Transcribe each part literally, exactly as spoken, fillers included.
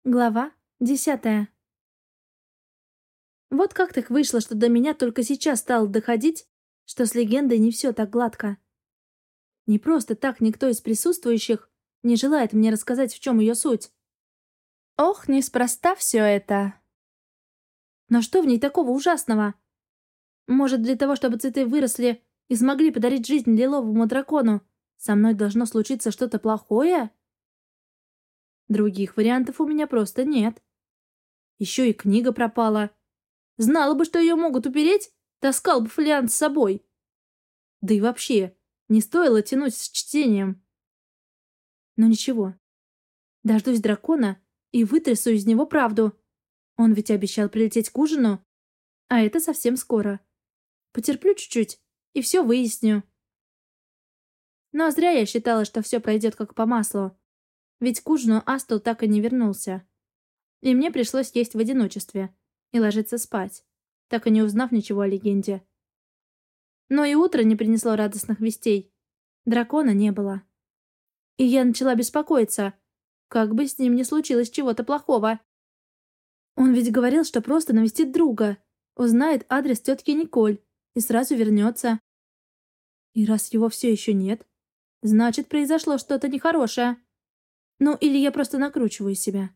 Глава десятая. Вот как так вышло, что до меня только сейчас стало доходить, что с легендой не все так гладко. Не просто так никто из присутствующих не желает мне рассказать, в чем ее суть. Ох, неспроста все это. Но что в ней такого ужасного? Может, для того, чтобы цветы выросли и смогли подарить жизнь лиловому дракону, со мной должно случиться что-то плохое? Других вариантов у меня просто нет. Еще и книга пропала. Знала бы, что ее могут упереть, таскал бы фолиант с собой. Да и вообще, не стоило тянуть с чтением. Но ничего. Дождусь дракона и вытрясу из него правду. Он ведь обещал прилететь к ужину. А это совсем скоро. Потерплю чуть-чуть и все выясню. Но зря я считала, что все пройдет как по маслу. Ведь к ужину Астл так и не вернулся. И мне пришлось есть в одиночестве и ложиться спать, так и не узнав ничего о легенде. Но и утро не принесло радостных вестей. Дракона не было. И я начала беспокоиться, как бы с ним не случилось чего-то плохого. Он ведь говорил, что просто навестит друга, узнает адрес тетки Николь и сразу вернется. И раз его все еще нет, значит, произошло что-то нехорошее. Ну, или я просто накручиваю себя.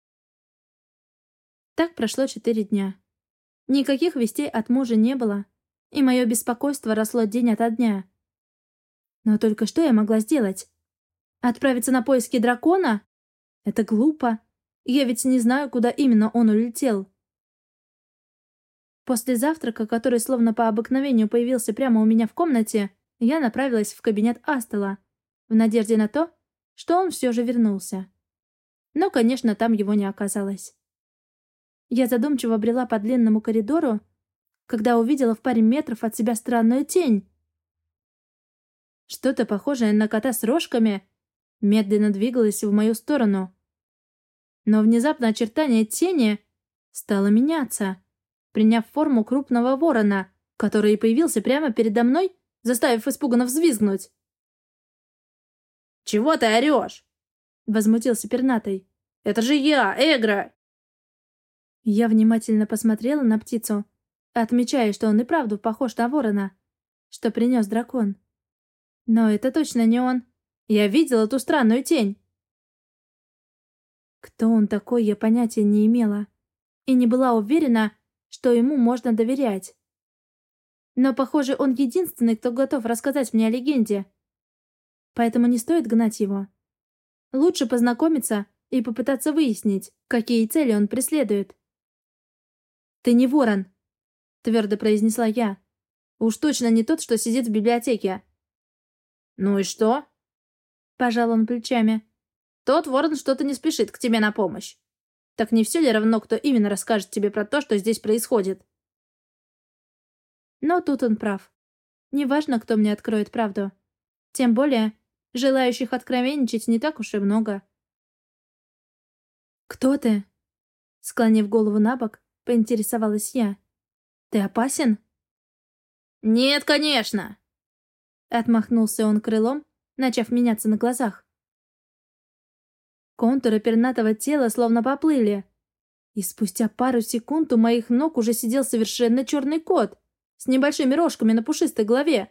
Так прошло четыре дня. Никаких вестей от мужа не было, и мое беспокойство росло день ото дня. Но только что я могла сделать? Отправиться на поиски дракона? Это глупо. Я ведь не знаю, куда именно он улетел. После завтрака, который словно по обыкновению появился прямо у меня в комнате, я направилась в кабинет Астела, в надежде на то, что он все же вернулся. Но, конечно, там его не оказалось. Я задумчиво брела по длинному коридору, когда увидела в паре метров от себя странную тень. Что-то похожее на кота с рожками медленно двигалось в мою сторону. Но внезапно очертание тени стало меняться, приняв форму крупного ворона, который и появился прямо передо мной, заставив испуганно взвизгнуть. «Чего ты орешь?» — возмутился пернатый. «Это же я, Эгра!» Я внимательно посмотрела на птицу, отмечая, что он и правду похож на ворона, что принес дракон. Но это точно не он. Я видела ту странную тень. Кто он такой, я понятия не имела. И не была уверена, что ему можно доверять. Но, похоже, он единственный, кто готов рассказать мне о легенде. Поэтому не стоит гнать его. Лучше познакомиться и попытаться выяснить, какие цели он преследует. «Ты не ворон», — твердо произнесла я. «Уж точно не тот, что сидит в библиотеке». «Ну и что?» — пожал он плечами. «Тот ворон что-то не спешит к тебе на помощь. Так не все ли равно, кто именно расскажет тебе про то, что здесь происходит?» Но тут он прав. Неважно, кто мне откроет правду. Тем более, желающих откровенничать не так уж и много. «Кто ты?» Склонив голову на бок, поинтересовалась я. «Ты опасен?» «Нет, конечно!» Отмахнулся он крылом, начав меняться на глазах. Контуры пернатого тела словно поплыли. И спустя пару секунд у моих ног уже сидел совершенно черный кот с небольшими рожками на пушистой голове.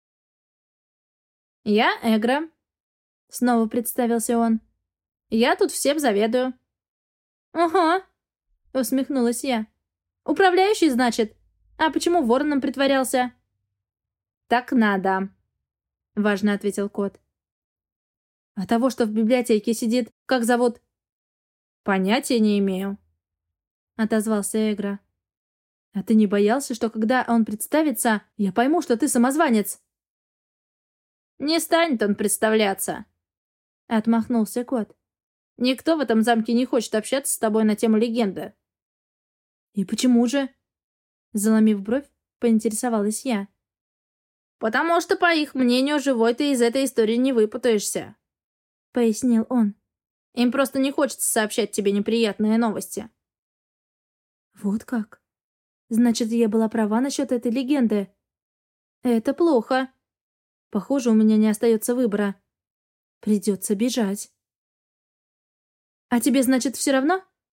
«Я Эгра», — снова представился он. «Я тут всем заведую». «Ага», — усмехнулась я. «Управляющий, значит? А почему вороном притворялся?» «Так надо», — важно ответил кот. «А того, что в библиотеке сидит, как зовут?» «Понятия не имею», — отозвался Эгра. «А ты не боялся, что когда он представится, я пойму, что ты самозванец?» «Не станет он представляться», — отмахнулся кот. «Никто в этом замке не хочет общаться с тобой на тему легенды». «И почему же?» Заломив бровь, поинтересовалась я. «Потому что, по их мнению, живой ты из этой истории не выпутаешься», — пояснил он. «Им просто не хочется сообщать тебе неприятные новости». «Вот как? Значит, я была права насчет этой легенды. Это плохо. Похоже, у меня не остается выбора. Придется бежать». «А тебе, значит, все равно?»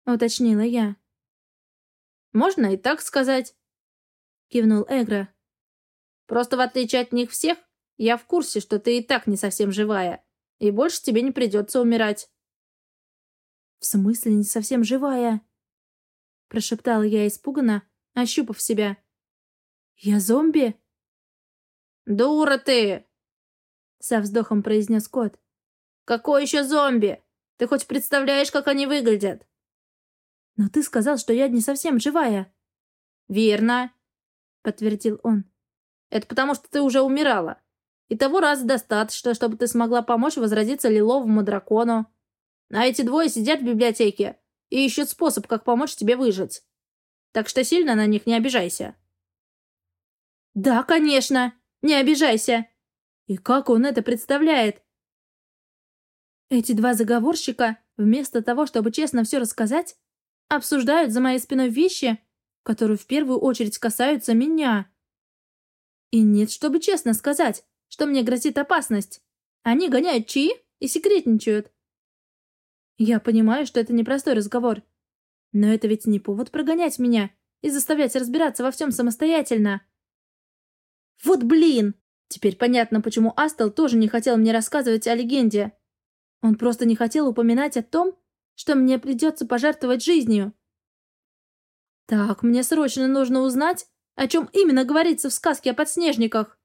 — уточнила я. «Можно и так сказать», — кивнул Эгра. «Просто в отличие от них всех, я в курсе, что ты и так не совсем живая, и больше тебе не придется умирать». «В смысле не совсем живая?» — прошептала я испуганно, ощупав себя. «Я зомби?» «Дура ты!» — со вздохом произнес кот. «Какой еще зомби? Ты хоть представляешь, как они выглядят?» «Но ты сказал, что я не совсем живая». «Верно», — подтвердил он. «Это потому, что ты уже умирала. И того раза достаточно, чтобы ты смогла помочь возродиться лиловому дракону. А эти двое сидят в библиотеке и ищут способ, как помочь тебе выжить. Так что сильно на них не обижайся». «Да, конечно, не обижайся». И как он это представляет? Эти два заговорщика, вместо того, чтобы честно все рассказать, обсуждают за моей спиной вещи, которые в первую очередь касаются меня. И нет, чтобы честно сказать, что мне грозит опасность. Они гоняют чаи и секретничают. Я понимаю, что это непростой разговор. Но это ведь не повод прогонять меня и заставлять разбираться во всем самостоятельно. Вот блин! Теперь понятно, почему Астел тоже не хотел мне рассказывать о легенде. Он просто не хотел упоминать о том, что мне придется пожертвовать жизнью. Так, мне срочно нужно узнать, о чем именно говорится в сказке о подснежниках.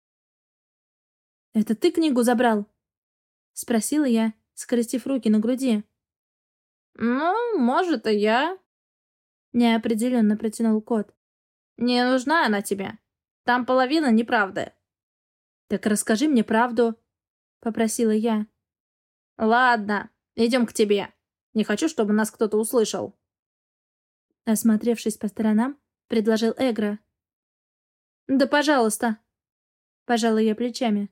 «Это ты книгу забрал?» — спросила я, скрестив руки на груди. «Ну, может, и я», — неопределенно протянул кот. «Не нужна она тебе. Там половина неправды». «Так расскажи мне правду», — попросила я. «Ладно, идем к тебе. Не хочу, чтобы нас кто-то услышал». Осмотревшись по сторонам, предложил Эгра. «Да, пожалуйста», — пожала я плечами.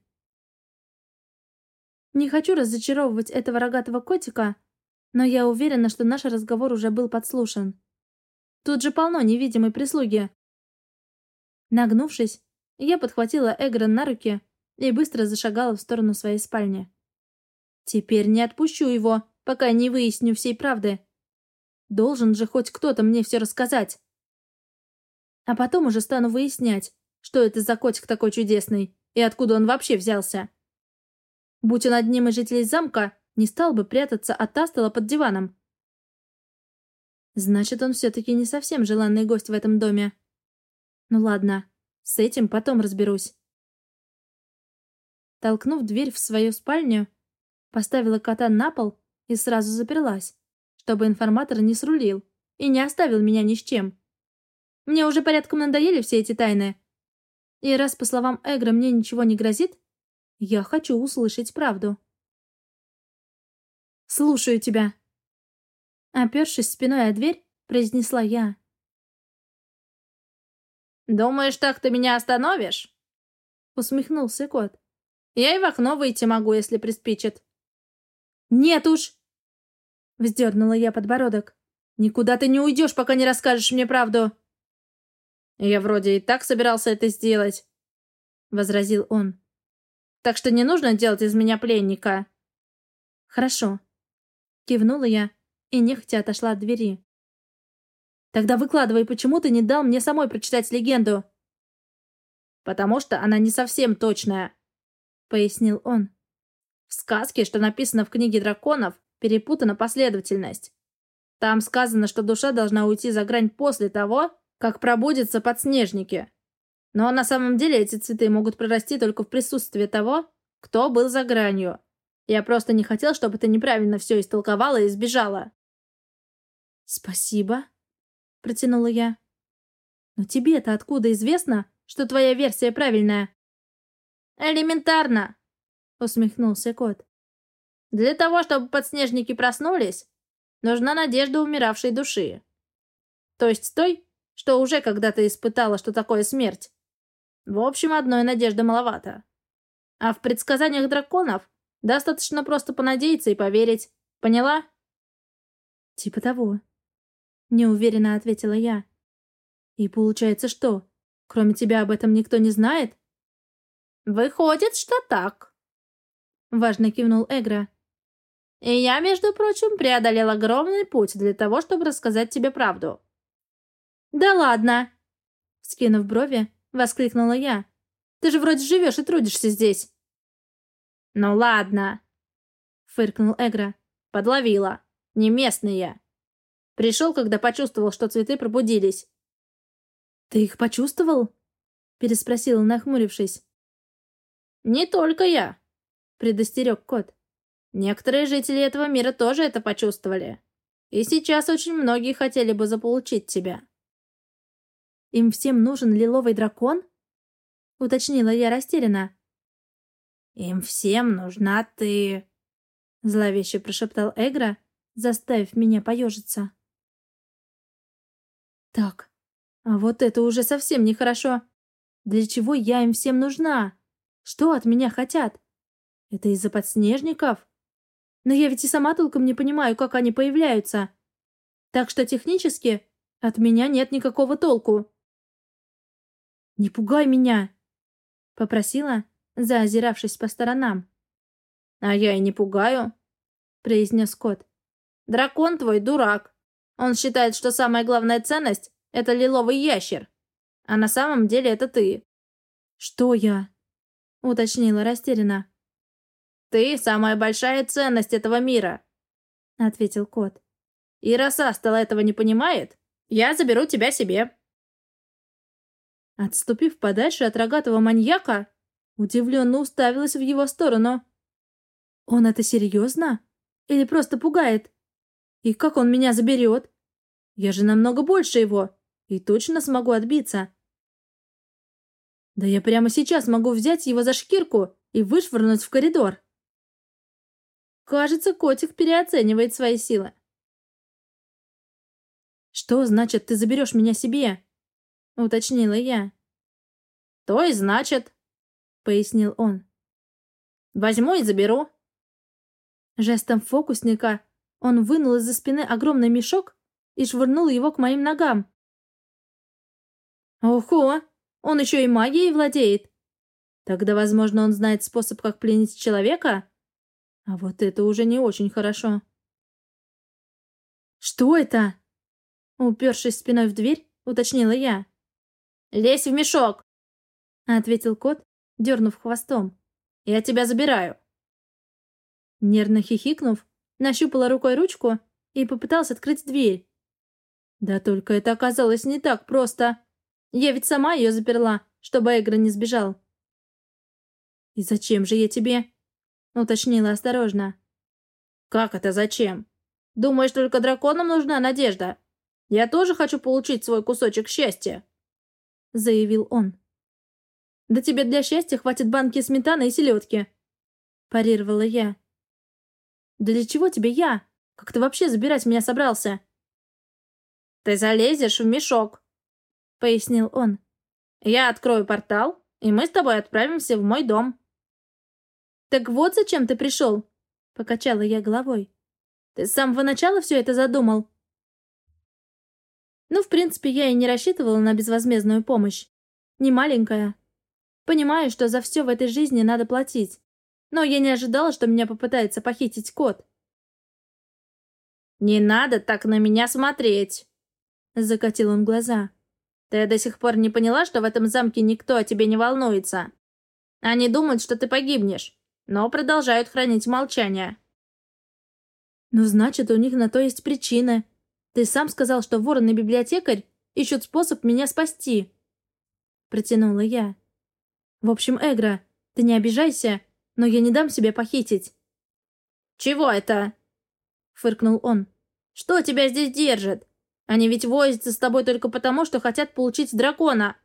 Не хочу разочаровывать этого рогатого котика, но я уверена, что наш разговор уже был подслушан. Тут же полно невидимой прислуги. Нагнувшись, я подхватила Эгра на руки и быстро зашагала в сторону своей спальни. Теперь не отпущу его, пока не выясню всей правды. Должен же хоть кто-то мне все рассказать. А потом уже стану выяснять, что это за котик такой чудесный и откуда он вообще взялся. Будь он одним из жителей замка, не стал бы прятаться от Астела под диваном. Значит, он все-таки не совсем желанный гость в этом доме. Ну ладно, с этим потом разберусь. Толкнув дверь в свою спальню, поставила кота на пол и сразу заперлась, чтобы информатор не срулил и не оставил меня ни с чем. Мне уже порядком надоели все эти тайны. И раз, по словам Эгра, мне ничего не грозит, я хочу услышать правду. «Слушаю тебя», — опершись спиной о дверь, произнесла я. «Думаешь, так ты меня остановишь?» — усмехнулся кот. «Я и в окно выйти могу, если приспичит». «Нет уж!» — вздернула я подбородок. «Никуда ты не уйдешь, пока не расскажешь мне правду!» «Я вроде и так собирался это сделать», — возразил он. «Так что не нужно делать из меня пленника». «Хорошо», — кивнула я и нехотя отошла от двери. «Тогда выкладывай, почему ты не дал мне самой прочитать легенду?» «Потому что она не совсем точная», — пояснил он. «В сказке, что написано в книге драконов, перепутана последовательность. Там сказано, что душа должна уйти за грань после того, как пробудятся подснежники. Но на самом деле эти цветы могут прорасти только в присутствии того, кто был за гранью. Я просто не хотел, чтобы ты неправильно все истолковала и сбежала». «Спасибо», — протянула я. «Но тебе-то откуда известно, что твоя версия правильная?» «Элементарно», — усмехнулся кот. «Для того, чтобы подснежники проснулись, нужна надежда умиравшей души. То есть той, что уже когда-то испытала, что такое смерть. В общем, одной надежды маловато. А в предсказаниях драконов достаточно просто понадеяться и поверить. Поняла?» «Типа того», — неуверенно ответила я. «И получается что, кроме тебя об этом никто не знает?» «Выходит, что так», — важно кивнул Эгра. И я, между прочим, преодолел огромный путь для того, чтобы рассказать тебе правду». «Да ладно!» Скинув брови, воскликнула я. «Ты же вроде живешь и трудишься здесь». «Ну ладно», — фыркнул Эгра. «Подловила. Не местный я. Пришел, когда почувствовал, что цветы пробудились». «Ты их почувствовал?» — переспросила, нахмурившись. «Не только я», — предостерег кот. «Некоторые жители этого мира тоже это почувствовали. И сейчас очень многие хотели бы заполучить тебя». «Им всем нужен лиловый дракон?» — уточнила я растерянно. «Им всем нужна ты», — зловеще прошептал Эгра, заставив меня поежиться. «Так, а вот это уже совсем нехорошо. Для чего я им всем нужна? Что от меня хотят? Это из-за подснежников? Но я ведь и сама толком не понимаю, как они появляются. Так что технически от меня нет никакого толку». «Не пугай меня!» — попросила, заозиравшись по сторонам. «А я и не пугаю», — произнес кот. «Дракон твой дурак. Он считает, что самая главная ценность — это лиловый ящер. А на самом деле это ты». «Что я?» — уточнила растерянно. «Ты — самая большая ценность этого мира», — ответил кот. «И раз Астала этого не понимает, я заберу тебя себе». Отступив подальше от рогатого маньяка, удивленно уставилась в его сторону. «Он это серьезно? Или просто пугает? И как он меня заберет? Я же намного больше его, и точно смогу отбиться. Да я прямо сейчас могу взять его за шкирку и вышвырнуть в коридор». Кажется, котик переоценивает свои силы. «Что значит, ты заберешь меня себе?» — уточнила я. «То и значит», — пояснил он. «Возьму и заберу». Жестом фокусника он вынул из-за спины огромный мешок и швырнул его к моим ногам. «Ого! Он еще и магией владеет! Тогда, возможно, он знает способ, как пленить человека? А вот это уже не очень хорошо». «Что это?» Упершись спиной в дверь, уточнила я. «Лезь в мешок!» — ответил кот, дернув хвостом. «Я тебя забираю!» Нервно хихикнув, нащупала рукой ручку и попыталась открыть дверь. Да только это оказалось не так просто. Я ведь сама ее заперла, чтобы Эгра не сбежал. «И зачем же я тебе?» — уточнила осторожно. «Как это зачем? Думаешь, только драконам нужна надежда? Я тоже хочу получить свой кусочек счастья!» — заявил он. «Да тебе для счастья хватит банки сметаны и селедки!» — парировала я. «Да для чего тебе я? Как ты вообще забирать меня собрался?» «Ты залезешь в мешок», — пояснил он. «Я открою портал, и мы с тобой отправимся в мой дом». «Так вот зачем ты пришел?» — покачала я головой. «Ты с самого начала все это задумал?» Ну, в принципе, я и не рассчитывала на безвозмездную помощь. Не маленькая. Понимаю, что за все в этой жизни надо платить. Но я не ожидала, что меня попытается похитить кот. «Не надо так на меня смотреть!» Закатил он глаза. «Ты до сих пор не поняла, что в этом замке никто о тебе не волнуется? Они думают, что ты погибнешь, но продолжают хранить молчание». «Ну, значит, у них на то есть причины. Ты сам сказал, что ворон и библиотекарь ищут способ меня спасти». Протянула я. «В общем, Эгра, ты не обижайся, но я не дам себя похитить». «Чего это?» — фыркнул он. «Что тебя здесь держит? Они ведь возятся с тобой только потому, что хотят получить дракона».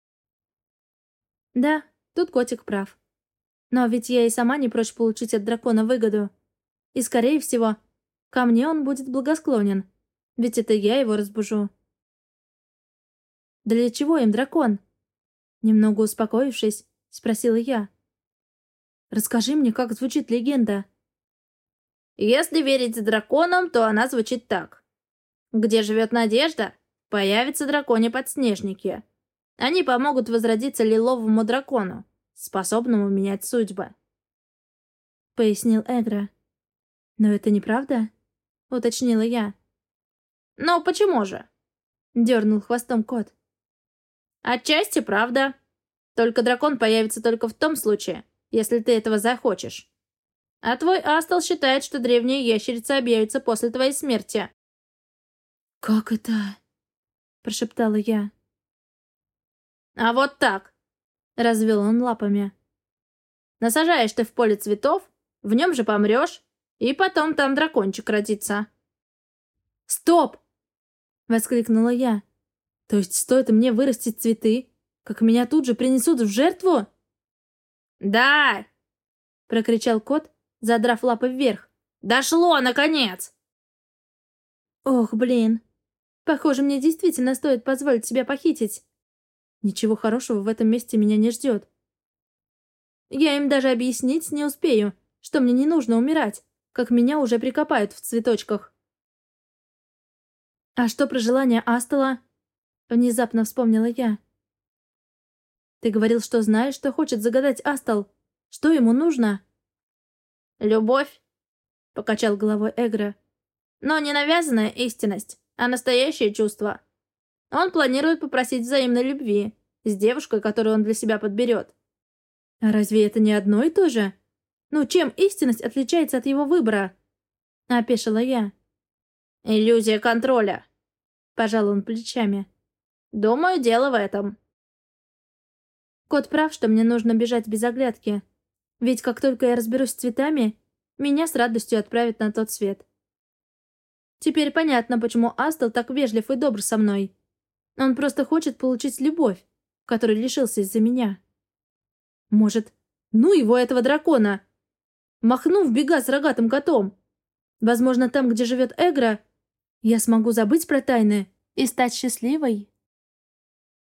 Да, тут котик прав. Но ведь я и сама не прочь получить от дракона выгоду. И, скорее всего, ко мне он будет благосклонен, ведь это я его разбужу. «Да для чего им дракон?» Немного успокоившись, спросила я. «Расскажи мне, как звучит легенда». «Если верить драконам, то она звучит так. Где живет надежда, появятся драконе-подснежники. Они помогут возродиться лиловому дракону, способному менять судьбы», — пояснил Эгра. Но это неправда? Уточнила я. «Ну, почему же?» Дернул хвостом кот. «Отчасти правда. Только дракон появится только в том случае, если ты этого захочешь. А твой Астал считает, что древняя ящерица объявится после твоей смерти». «Как это?» Прошептала я. «А вот так!» — развел он лапами. «Насажаешь ты в поле цветов, в нем же помрешь, и потом там дракончик родится». «Стоп!» — воскликнула я. «То есть стоит мне вырастить цветы, как меня тут же принесут в жертву?» «Да!» — прокричал кот, задрав лапы вверх. «Дошло, наконец!» «Ох, блин. Похоже, мне действительно стоит позволить себя похитить. Ничего хорошего в этом месте меня не ждет. Я им даже объяснить не успею, что мне не нужно умирать, как меня уже прикопают в цветочках». «А что про желание Астала?» — внезапно вспомнила я. «Ты говорил, что знаешь, что хочет загадать Астал. Что ему нужно?» «Любовь», — покачал головой Эгра. «Но не навязанная истинность, а настоящее чувство. Он планирует попросить взаимной любви с девушкой, которую он для себя подберет». «А разве это не одно и то же? Ну, чем истинность отличается от его выбора?» — опешила я. «Иллюзия контроля», — пожал он плечами. «Думаю, дело в этом». Кот прав, что мне нужно бежать без оглядки. Ведь как только я разберусь с цветами, меня с радостью отправят на тот свет. Теперь понятно, почему Астал так вежлив и добр со мной. Он просто хочет получить любовь, которой лишился из-за меня. Может, ну его этого дракона! Махну в бега с рогатым котом. Возможно, там, где живет Эгра, я смогу забыть про тайны и стать счастливой.